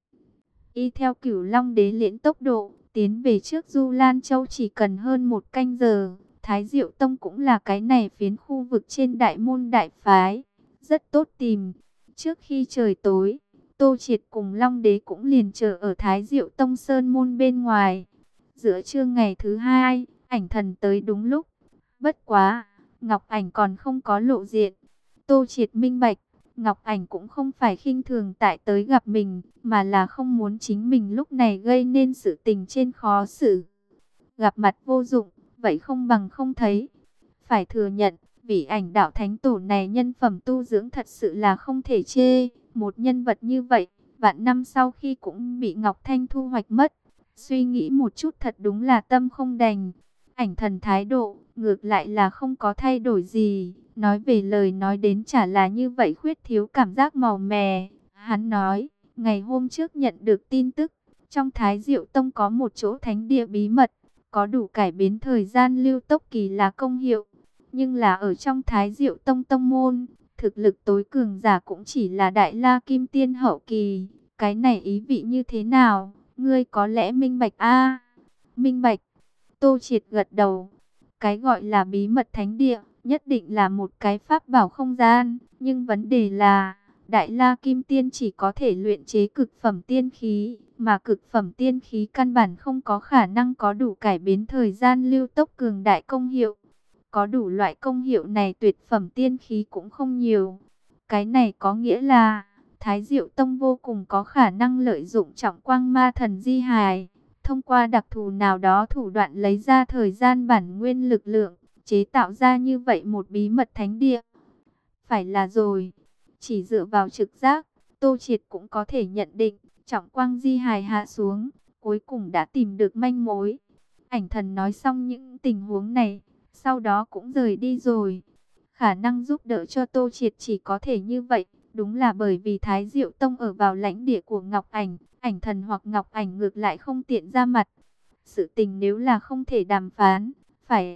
Y theo Cửu Long Đế liễn tốc độ, tiến về trước Du Lan Châu chỉ cần hơn một canh giờ. Thái Diệu Tông cũng là cái này phiến khu vực trên đại môn đại phái, rất tốt tìm. Trước khi trời tối, Tô Triệt cùng Long Đế cũng liền chờ ở Thái Diệu Tông Sơn môn bên ngoài. Giữa trưa ngày thứ hai, Ảnh Thần tới đúng lúc. Bất quá, Ngọc Ảnh còn không có lộ diện. Tô Triệt minh bạch, Ngọc Ảnh cũng không phải khinh thường tại tới gặp mình, mà là không muốn chính mình lúc này gây nên sự tình trên khó xử. Gặp mặt vô dụng, vậy không bằng không thấy. Phải thừa nhận, vị Ảnh đạo thánh tổ này nhân phẩm tu dưỡng thật sự là không thể chê. Một nhân vật như vậy, vạn năm sau khi cũng bị Ngọc Thanh thu hoạch mất. Suy nghĩ một chút thật đúng là tâm không đành. Ảnh Thần thái độ, ngược lại là không có thay đổi gì. Nói về lời nói đến chả là như vậy, khuyết thiếu cảm giác màu mè. Hắn nói, ngày hôm trước nhận được tin tức, trong Thái Diệu Tông có một chỗ thánh địa bí mật, có đủ cải biến thời gian lưu tốc kỳ là công hiệu. Nhưng là ở trong Thái Diệu Tông tông môn, thực lực tối cường giả cũng chỉ là Đại La Kim Tiên hậu kỳ. Cái này ý vị như thế nào? Ngươi có lẽ minh bạch a? Minh bạch. Tô Triệt gật đầu. Cái gọi là bí mật thánh địa, nhất định là một cái pháp bảo không gian. Nhưng vấn đề là, Đại La Kim Tiên chỉ có thể luyện chế cực phẩm tiên khí. Mà cực phẩm tiên khí căn bản không có khả năng có đủ cải biến thời gian lưu tốc cường đại công hiệu. Có đủ loại công hiệu này tuyệt phẩm tiên khí cũng không nhiều. Cái này có nghĩa là, Thái Diệu Tông vô cùng có khả năng lợi dụng trọng quang ma thần di hài. Thông qua đặc thù nào đó thủ đoạn lấy ra thời gian bản nguyên lực lượng, chế tạo ra như vậy một bí mật thánh địa. Phải là rồi, chỉ dựa vào trực giác, Tô Triệt cũng có thể nhận định, trọng quang di hài hạ xuống, cuối cùng đã tìm được manh mối. Ảnh Thần nói xong những tình huống này, sau đó cũng rời đi rồi. Khả năng giúp đỡ cho Tô Triệt chỉ có thể như vậy, đúng là bởi vì Thái Diệu Tông ở vào lãnh địa của Ngọc Ảnh. Ảnh Thần hoặc Ngọc Ảnh ngược lại không tiện ra mặt. Sự tình nếu là không thể đàm phán, phải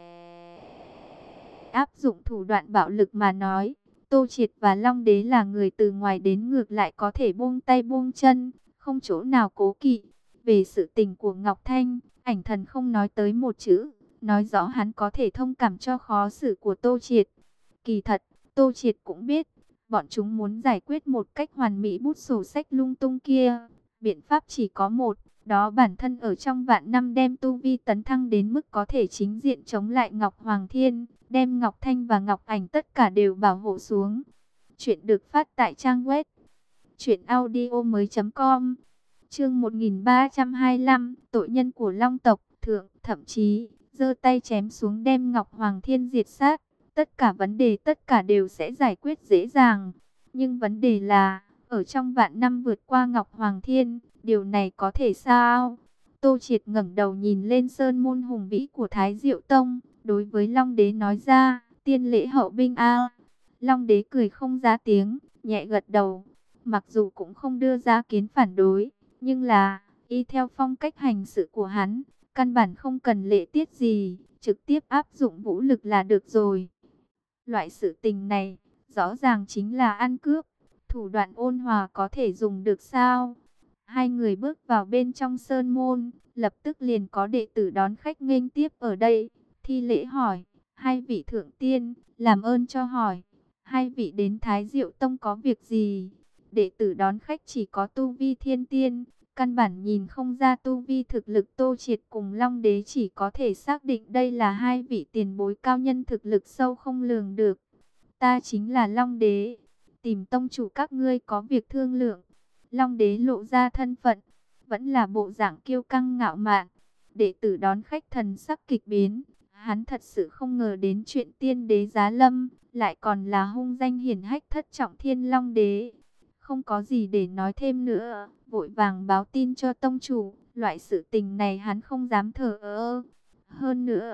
áp dụng thủ đoạn bạo lực mà nói, Tô Triệt và Long Đế là người từ ngoài đến ngược lại có thể buông tay buông chân, không chỗ nào cố kỵ. Về sự tình của Ngọc Thanh, Ảnh Thần không nói tới một chữ, nói rõ hắn có thể thông cảm cho khó xử của Tô Triệt. Kỳ thật, Tô Triệt cũng biết, bọn chúng muốn giải quyết một cách hoàn mỹ bút sổ sách lung tung kia. Biện pháp chỉ có một, đó bản thân ở trong vạn năm đem tu vi tấn thăng đến mức có thể chính diện chống lại Ngọc Hoàng Thiên, đem Ngọc Thanh và Ngọc Ảnh tất cả đều bảo hộ xuống. Chuyện được phát tại trang web truyện audio mới chấm com. Chương một nghìn ba trăm hai mươi lăm, tội nhân của Long tộc, thượng, thậm chí giơ tay chém xuống đem Ngọc Hoàng Thiên diệt sát. Tất cả vấn đề tất cả đều sẽ giải quyết dễ dàng. Nhưng vấn đề là, ở trong vạn năm vượt qua Ngọc Hoàng Thiên, điều này có thể sao? Tô Triệt ngẩng đầu nhìn lên sơn môn hùng vĩ của Thái Diệu Tông, đối với Long Đế nói ra, tiên lễ hậu binh a. Long Đế cười không ra tiếng, nhẹ gật đầu, mặc dù cũng không đưa ra kiến phản đối, nhưng là, y theo phong cách hành sự của hắn, căn bản không cần lễ tiết gì, trực tiếp áp dụng vũ lực là được rồi. Loại sự tình này, rõ ràng chính là ăn cướp. Thủ đoạn ôn hòa có thể dùng được sao? Hai người bước vào bên trong sơn môn, lập tức liền có đệ tử đón khách nghênh tiếp ở đây. Thi lễ hỏi, hai vị thượng tiên, làm ơn cho hỏi, hai vị đến Thái Diệu Tông có việc gì? Đệ tử đón khách chỉ có tu vi thiên tiên, căn bản nhìn không ra tu vi thực lực. Tô Triệt cùng Long Đế chỉ có thể xác định đây là hai vị tiền bối cao nhân thực lực sâu không lường được. Ta chính là Long Đế, tìm tông chủ các ngươi có việc thương lượng. Long Đế lộ ra thân phận, vẫn là bộ dạng kiêu căng ngạo mạn. Đệ tử đón khách thần sắc kịch biến, hắn thật sự không ngờ đến chuyện tiên đế giá lâm, lại còn là hung danh hiển hách thất trọng thiên Long Đế. Không có gì để nói thêm nữa, vội vàng báo tin cho tông chủ, loại sự tình này hắn không dám thờ ơ. Hơn nữa,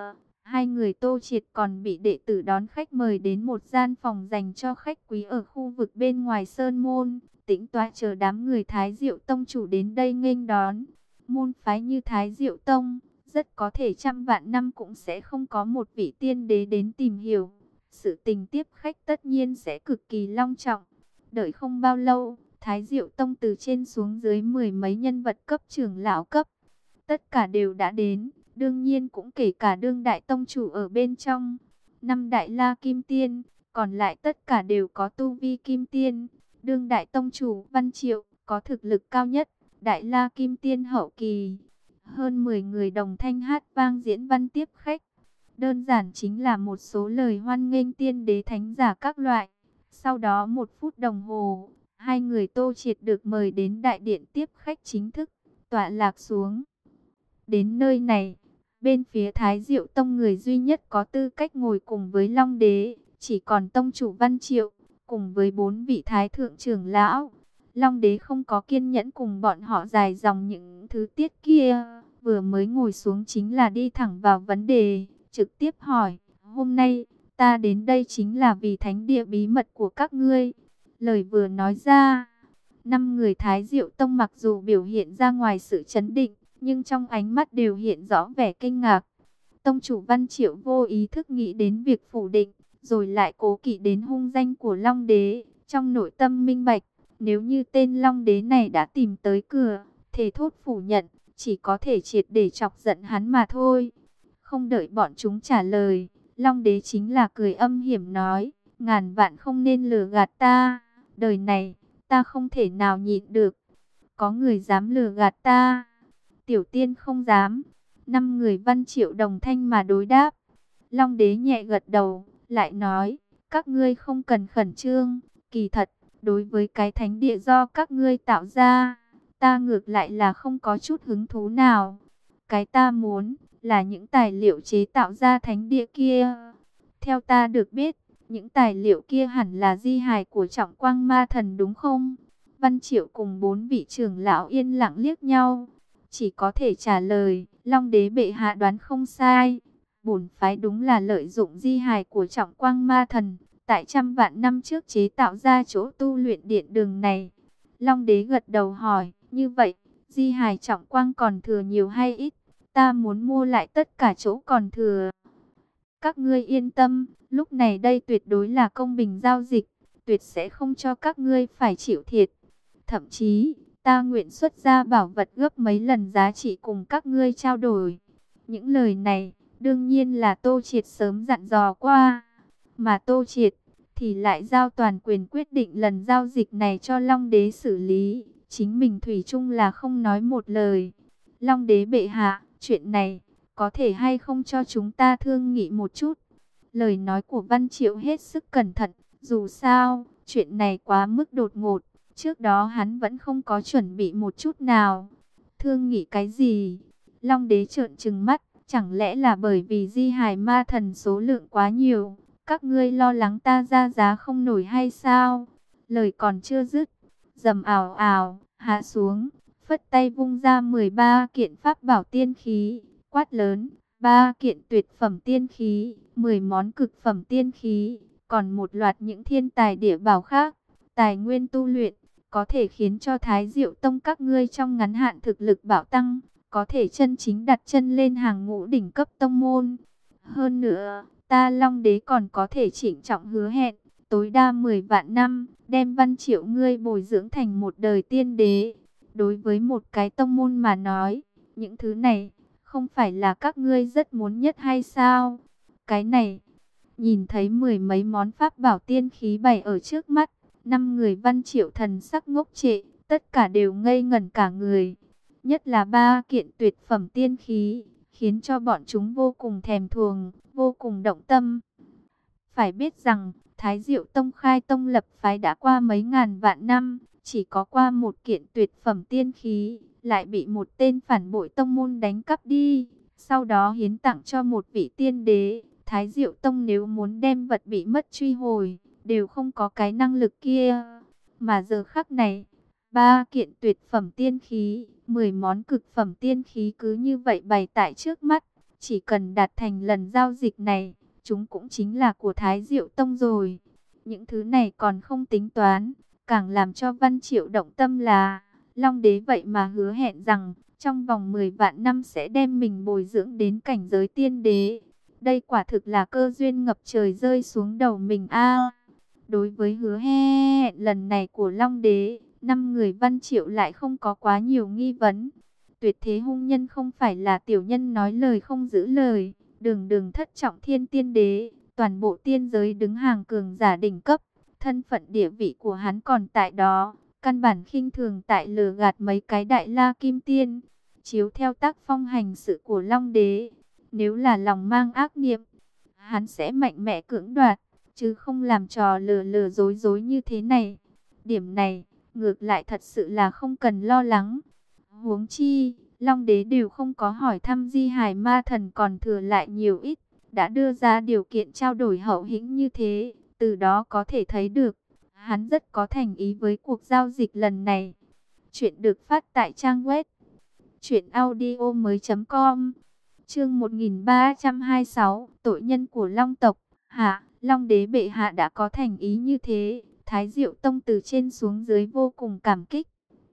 Hai người Tô Triệt còn bị đệ tử đón khách mời đến một gian phòng dành cho khách quý ở khu vực bên ngoài sơn môn, tĩnh tọa chờ đám người Thái Diệu Tông chủ đến đây nghênh đón. Môn phái như Thái Diệu Tông, rất có thể trăm vạn năm cũng sẽ không có một vị tiên đế đến tìm hiểu. Sự tình tiếp khách tất nhiên sẽ cực kỳ long trọng. Đợi không bao lâu, Thái Diệu Tông từ trên xuống dưới mười mấy nhân vật cấp trưởng lão cấp, tất cả đều đã đến, đương nhiên cũng kể cả đương đại tông chủ ở bên trong. Năm đại la kim tiên, còn lại tất cả đều có tu vi kim tiên. Đương đại tông chủ Văn Triệu có thực lực cao nhất, đại la kim tiên hậu kỳ. Hơn mười người đồng thanh hát vang diễn văn tiếp khách. Đơn giản chính là một số lời hoan nghênh tiên đế thánh giả các loại. Sau đó một phút đồng hồ, hai người Tô Triệt được mời đến đại điện tiếp khách chính thức, tọa lạc xuống. Đến nơi này, bên phía Thái Diệu Tông người duy nhất có tư cách ngồi cùng với Long Đế, chỉ còn tông chủ Văn Triệu, cùng với bốn vị Thái Thượng trưởng lão. Long Đế không có kiên nhẫn cùng bọn họ dài dòng những thứ tiết kia, vừa mới ngồi xuống chính là đi thẳng vào vấn đề, trực tiếp hỏi, hôm nay, ta đến đây chính là vì thánh địa bí mật của các ngươi. Lời vừa nói ra, năm người Thái Diệu Tông mặc dù biểu hiện ra ngoài sự chấn định, nhưng trong ánh mắt đều hiện rõ vẻ kinh ngạc. Tông chủ Văn Triệu vô ý thức nghĩ đến việc phủ định, rồi lại cố kỵ đến hung danh của Long Đế. Trong nội tâm minh bạch, nếu như tên Long Đế này đã tìm tới cửa, thề thốt phủ nhận, chỉ có thể triệt để chọc giận hắn mà thôi. Không đợi bọn chúng trả lời, Long Đế chính là cười âm hiểm nói, ngàn vạn không nên lừa gạt ta, đời này, ta không thể nào nhịn được. Có người dám lừa gạt ta? Tiểu tiên không dám. Năm người Văn Triệu đồng thanh mà đối đáp. Long Đế nhẹ gật đầu, lại nói, các ngươi không cần khẩn trương, kỳ thật, đối với cái thánh địa do các ngươi tạo ra, ta ngược lại là không có chút hứng thú nào. Cái ta muốn, là những tài liệu chế tạo ra thánh địa kia. Theo ta được biết, những tài liệu kia hẳn là di hài của Trọng Quang Ma Thần đúng không? Văn Triệu cùng bốn vị trưởng lão yên lặng liếc nhau, chỉ có thể trả lời, Long Đế bệ hạ đoán không sai. Bổn phái đúng là lợi dụng di hài của Trọng Quang Ma Thần, tại trăm vạn năm trước chế tạo ra chỗ tu luyện điện đường này. Long Đế gật đầu hỏi, như vậy, di hài Trọng Quang còn thừa nhiều hay ít? Ta muốn mua lại tất cả chỗ còn thừa. Các ngươi yên tâm, lúc này đây tuyệt đối là công bình giao dịch, tuyệt sẽ không cho các ngươi phải chịu thiệt. Thậm chí, ta nguyện xuất ra bảo vật gấp mấy lần giá trị cùng các ngươi trao đổi. Những lời này, đương nhiên là Tô Triệt sớm dặn dò qua. Mà Tô Triệt, thì lại giao toàn quyền quyết định lần giao dịch này cho Long Đế xử lý. Chính mình thủy chung là không nói một lời. Long Đế bệ hạ, chuyện này, có thể hay không cho chúng ta thương nghị một chút? Lời nói của Văn Triệu hết sức cẩn thận, dù sao, chuyện này quá mức đột ngột. Trước đó hắn vẫn không có chuẩn bị một chút nào. Thương nghị cái gì? Long Đế trợn trừng mắt, chẳng lẽ là bởi vì di hài ma thần số lượng quá nhiều, các ngươi lo lắng ta ra giá không nổi hay sao? Lời còn chưa dứt, rầm ào ào, hạ xuống, phất tay vung ra mười ba kiện pháp bảo tiên khí, quát lớn, ba kiện tuyệt phẩm tiên khí, mười món cực phẩm tiên khí, còn một loạt những thiên tài địa bảo khác, tài nguyên tu luyện, có thể khiến cho Thái Diệu Tông các ngươi trong ngắn hạn thực lực bạo tăng, có thể chân chính đặt chân lên hàng ngũ đỉnh cấp tông môn. Hơn nữa, ta Long Đế còn có thể trịnh trọng hứa hẹn, tối đa mười vạn năm, đem Văn Triệu ngươi bồi dưỡng thành một đời tiên đế. Đối với một cái tông môn mà nói, những thứ này, không phải là các ngươi rất muốn nhất hay sao? Cái này, nhìn thấy mười mấy món pháp bảo tiên khí bày ở trước mắt, năm người Văn Triệu thần sắc ngốc trệ, tất cả đều ngây ngẩn cả người. Nhất là ba kiện tuyệt phẩm tiên khí, khiến cho bọn chúng vô cùng thèm thuồng, vô cùng động tâm. Phải biết rằng, Thái Diệu Tông khai tông lập phái đã qua mấy ngàn vạn năm, chỉ có qua một kiện tuyệt phẩm tiên khí, lại bị một tên phản bội tông môn đánh cắp đi, sau đó hiến tặng cho một vị tiên đế. Thái Diệu Tông nếu muốn đem vật bị mất truy hồi, đều không có cái năng lực kia. Mà giờ khắc này, ba kiện tuyệt phẩm tiên khí, mười món cực phẩm tiên khí cứ như vậy bày tại trước mắt. Chỉ cần đạt thành lần giao dịch này, chúng cũng chính là của Thái Diệu Tông rồi. Những thứ này còn không tính toán, càng làm cho Văn Triệu động tâm là Long Đế vậy mà hứa hẹn rằng trong vòng mười vạn năm sẽ đem mình bồi dưỡng đến cảnh giới tiên đế. Đây quả thực là cơ duyên ngập trời rơi xuống đầu mình a. Đối với hứa hẹn lần này của Long Đế, năm người Văn Triệu lại không có quá nhiều nghi vấn. Tuyệt thế hung nhân không phải là tiểu nhân nói lời không giữ lời, đường đường thất trọng thiên tiên đế, toàn bộ tiên giới đứng hàng cường giả đỉnh cấp, thân phận địa vị của hắn còn tại đó, căn bản khinh thường tại lừa gạt mấy cái đại la kim tiên. Chiếu theo tác phong hành sự của Long Đế, nếu là lòng mang ác niệm, hắn sẽ mạnh mẽ cưỡng đoạt, chứ không làm trò lừa lừa dối dối như thế này. Điểm này, ngược lại thật sự là không cần lo lắng. Huống chi, Long Đế đều không có hỏi thăm Di Hải Ma Thần còn thừa lại nhiều ít, đã đưa ra điều kiện trao đổi hậu hĩnh như thế, từ đó có thể thấy được, hắn rất có thành ý với cuộc giao dịch lần này. Chuyện được phát tại trang web truyện audio mới chấm com. Chương một nghìn ba trăm hai mươi sáu, tội nhân của Long tộc. Hạ, Long Đế bệ hạ đã có thành ý như thế, Thái Diệu Tông từ trên xuống dưới vô cùng cảm kích.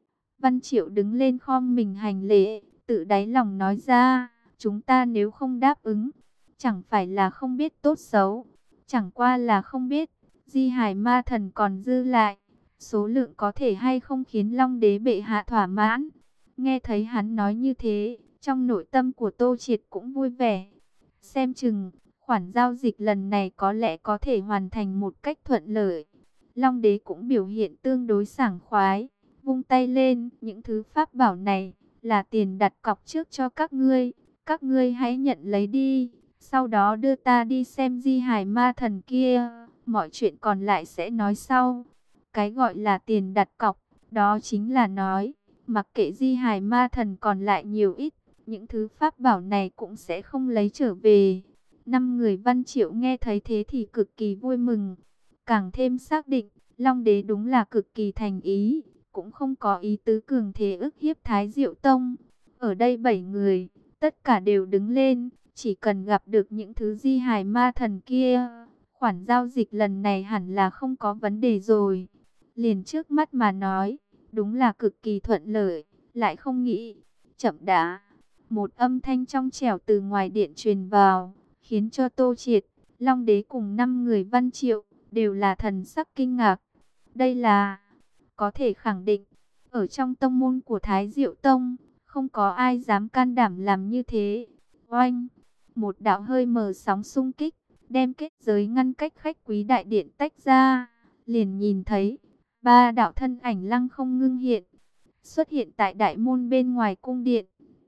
Văn Triệu đứng lên khom mình hành lễ, tự đáy lòng nói ra, chúng ta nếu không đáp ứng, chẳng phải là không biết tốt xấu, chẳng qua là không biết, Di Hải Ma Thần còn dư lại, số lượng có thể hay không khiến Long Đế bệ hạ thỏa mãn. Nghe thấy hắn nói như thế, trong nội tâm của Tô Triệt cũng vui vẻ. Xem chừng, khoản giao dịch lần này có lẽ có thể hoàn thành một cách thuận lợi. Long Đế cũng biểu hiện tương đối sảng khoái, vung tay lên, những thứ pháp bảo này là tiền đặt cọc trước cho các ngươi, các ngươi hãy nhận lấy đi, sau đó đưa ta đi xem Di Hải Ma Thần kia, mọi chuyện còn lại sẽ nói sau. Cái gọi là tiền đặt cọc, đó chính là nói, mặc kệ Di Hải Ma Thần còn lại nhiều ít, những thứ pháp bảo này cũng sẽ không lấy trở về. Năm người Văn Triệu nghe thấy thế thì cực kỳ vui mừng, càng thêm xác định, Long Đế đúng là cực kỳ thành ý, cũng không có ý tứ cường thế ức hiếp Thái Diệu Tông. Ở đây bảy người, tất cả đều đứng lên, chỉ cần gặp được những thứ Di Hải Ma Thần kia, khoản giao dịch lần này hẳn là không có vấn đề rồi. Liền trước mắt mà nói, đúng là cực kỳ thuận lợi, lại không nghĩ, chậm đã. Một âm thanh trong trẻo từ ngoài điện truyền vào, khiến cho Tô Triệt, Long Đế cùng năm người Văn Triệu, đều là thần sắc kinh ngạc. Đây là, có thể khẳng định, ở trong tông môn của Thái Diệu Tông, không có ai dám can đảm làm như thế. Oanh, một đạo hơi mờ sóng xung kích, đem kết giới ngăn cách khách quý đại điện tách ra, liền nhìn thấy, ba đạo thân ảnh lăng không ngưng hiện, xuất hiện tại đại môn bên ngoài cung điện.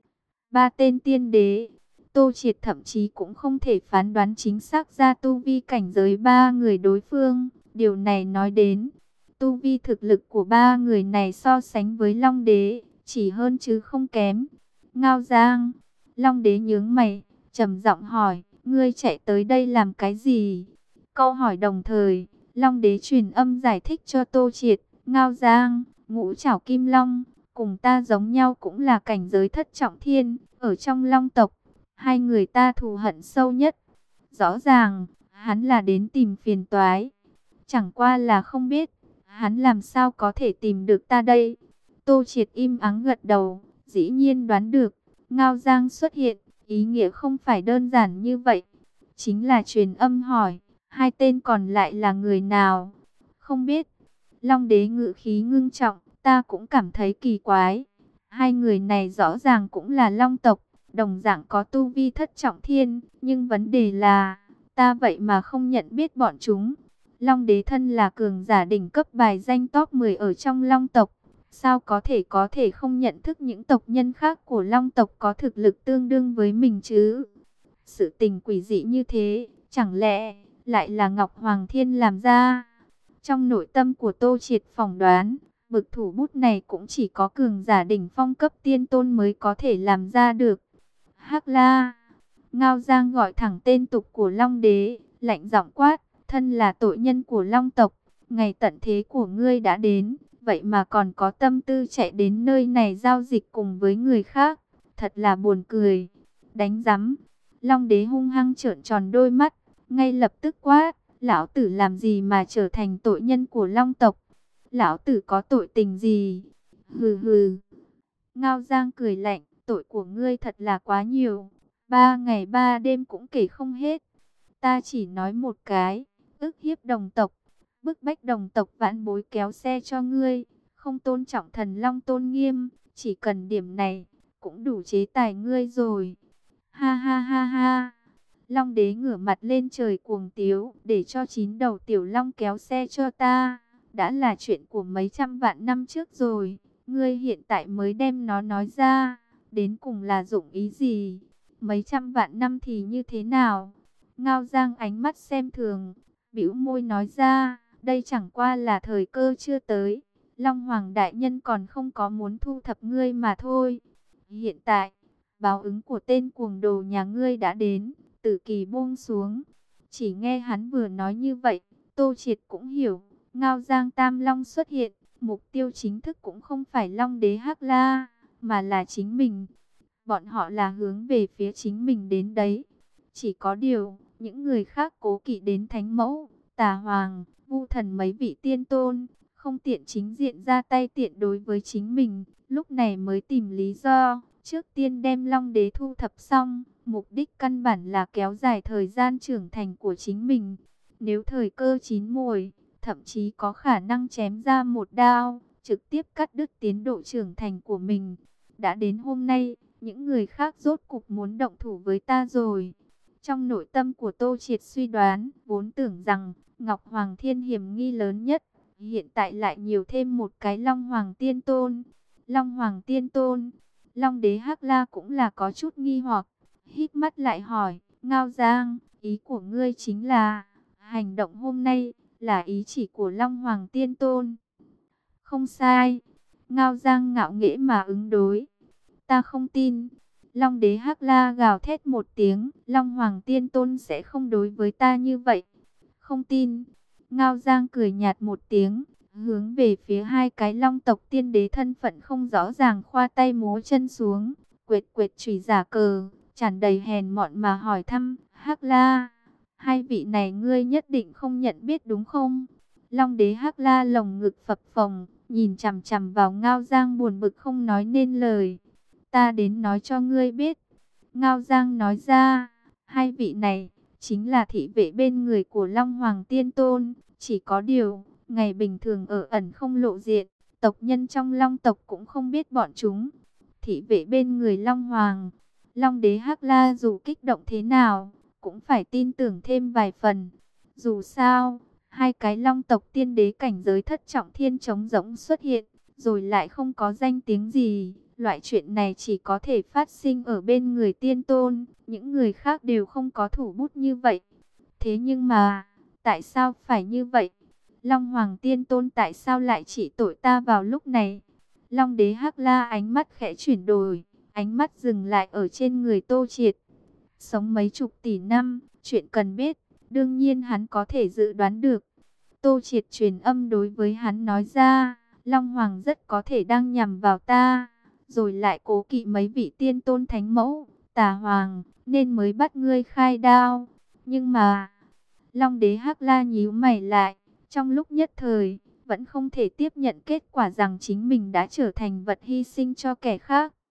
Ba tên tiên đế, Tô Triệt thậm chí cũng không thể phán đoán chính xác ra tu vi cảnh giới ba người đối phương. Điều này nói đến, tu vi thực lực của ba người này so sánh với Long Đế, chỉ hơn chứ không kém. Ngao Giang, Long Đế nhướng mày, trầm giọng hỏi, ngươi chạy tới đây làm cái gì? Câu hỏi đồng thời, Long Đế truyền âm giải thích cho Tô Triệt, Ngao Giang, ngũ trảo kim long, cùng ta giống nhau cũng là cảnh giới thất trọng thiên, ở trong Long tộc, hai người ta thù hận sâu nhất. Rõ ràng, hắn là đến tìm phiền toái. Chẳng qua là không biết, hắn làm sao có thể tìm được ta đây? Tô Triệt im ắng gật đầu, dĩ nhiên đoán được, Ngao Giang xuất hiện, ý nghĩa không phải đơn giản như vậy. Chính là truyền âm hỏi, hai tên còn lại là người nào? Không biết. Long Đế ngự khí ngưng trọng, ta cũng cảm thấy kỳ quái. Hai người này rõ ràng cũng là Long tộc, đồng dạng có tu vi thất trọng thiên, nhưng vấn đề là, ta vậy mà không nhận biết bọn chúng. Long Đế thân là cường giả đỉnh cấp bài danh top mười ở trong Long tộc, sao có thể có thể không nhận thức những tộc nhân khác của Long tộc có thực lực tương đương với mình chứ? Sự tình quỷ dị như thế, chẳng lẽ lại là Ngọc Hoàng Thiên làm ra? Trong nội tâm của Tô Triệt phỏng đoán, bực thủ bút này cũng chỉ có cường giả đỉnh phong cấp tiên tôn mới có thể làm ra được. Hắc La, Ngao Giang gọi thẳng tên tục của Long Đế, lạnh giọng quát, thân là tội nhân của Long tộc, ngày tận thế của ngươi đã đến, vậy mà còn có tâm tư chạy đến nơi này giao dịch cùng với người khác, thật là buồn cười. Đánh rắm. Long đế hung hăng trợn tròn đôi mắt, ngay lập tức quát, lão tử làm gì mà trở thành tội nhân của Long tộc? Lão tử có tội tình gì? Hừ hừ. Ngao Giang cười lạnh, tội của ngươi thật là quá nhiều, ba ngày ba đêm cũng kể không hết. Ta chỉ nói một cái, ức hiếp đồng tộc, bức bách đồng tộc vãn bối kéo xe cho ngươi, không tôn trọng thần long tôn nghiêm, chỉ cần điểm này, cũng đủ chế tài ngươi rồi. Ha ha ha ha. Long đế ngửa mặt lên trời cuồng tiếu, để cho chín đầu tiểu long kéo xe cho ta, đã là chuyện của mấy trăm vạn năm trước rồi. Ngươi hiện tại mới đem nó nói ra, đến cùng là dụng ý gì? Mấy trăm vạn năm thì như thế nào? Ngao Giang ánh mắt xem thường, bĩu môi nói ra, đây chẳng qua là thời cơ chưa tới. Long Hoàng đại nhân còn không có muốn thu thập ngươi mà thôi. Hiện tại, báo ứng của tên cuồng đồ nhà ngươi đã đến, tử kỳ buông xuống. Chỉ nghe hắn vừa nói như vậy, Tô Triệt cũng hiểu, Ngao Giang Tam Long xuất hiện, mục tiêu chính thức cũng không phải Long đế Hắc La, mà là chính mình. Bọn họ là hướng về phía chính mình đến đấy. Chỉ có điều, những người khác cố kỵ đến Thánh Mẫu, Tà Hoàng, Vu Thần mấy vị tiên tôn, không tiện chính diện ra tay tiện đối với chính mình, lúc này mới tìm lý do, trước tiên đem Long đế thu thập xong, mục đích căn bản là kéo dài thời gian trưởng thành của chính mình. Nếu thời cơ chín muồi, thậm chí có khả năng chém ra một đao, trực tiếp cắt đứt tiến độ trưởng thành của mình. Đã đến hôm nay, những người khác rốt cục muốn động thủ với ta rồi. Trong nội tâm của Tô Triệt suy đoán, vốn tưởng rằng Ngọc Hoàng Thiên hiểm nghi lớn nhất, hiện tại lại nhiều thêm một cái Long Hoàng Tiên Tôn. Long Hoàng Tiên Tôn, Long đế Hắc La cũng là có chút nghi hoặc, hít mắt lại hỏi, Ngao Giang, ý của ngươi chính là, hành động hôm nay là ý chỉ của Long Hoàng Tiên Tôn? Không sai. Ngao Giang ngạo nghễ mà ứng đối. Ta không tin. Long đế Hắc La gào thét một tiếng, Long Hoàng Tiên Tôn sẽ không đối với ta như vậy. Không tin. Ngao Giang cười nhạt một tiếng, hướng về phía hai cái Long tộc tiên đế thân phận không rõ ràng khoa tay múa chân xuống, quệt quệt chùy giả cờ, tràn đầy hèn mọn mà hỏi thăm, Hắc La, hai vị này ngươi nhất định không nhận biết đúng không? Long đế Hắc La lồng ngực phập phồng, nhìn chằm chằm vào Ngao Giang buồn bực không nói nên lời. Ta đến nói cho ngươi biết. Ngao Giang nói ra, hai vị này chính là thị vệ bên người của Long Hoàng Tiên Tôn. Chỉ có điều, ngày bình thường ở ẩn không lộ diện, tộc nhân trong Long tộc cũng không biết bọn chúng. Thị vệ bên người Long Hoàng, Long đế Hắc La dù kích động thế nào, cũng phải tin tưởng thêm vài phần. Dù sao, hai cái Long tộc tiên đế cảnh giới thất trọng thiên trống rỗng xuất hiện, rồi lại không có danh tiếng gì. Loại chuyện này chỉ có thể phát sinh ở bên người tiên tôn, những người khác đều không có thủ bút như vậy. Thế nhưng mà, tại sao phải như vậy? Long Hoàng Tiên Tôn tại sao lại chỉ tội ta vào lúc này? Long đế Hắc La ánh mắt khẽ chuyển đổi, ánh mắt dừng lại ở trên người Tô Triệt. Sống mấy chục tỷ năm, chuyện cần biết, đương nhiên hắn có thể dự đoán được. Tô Triệt truyền âm đối với hắn nói ra, Long Hoàng rất có thể đang nhằm vào ta, rồi lại cố kỵ mấy vị tiên tôn thánh mẫu, Tà Hoàng, nên mới bắt ngươi khai đao. Nhưng mà, Long đế Hắc La nhíu mày lại, trong lúc nhất thời, vẫn không thể tiếp nhận kết quả rằng chính mình đã trở thành vật hy sinh cho kẻ khác.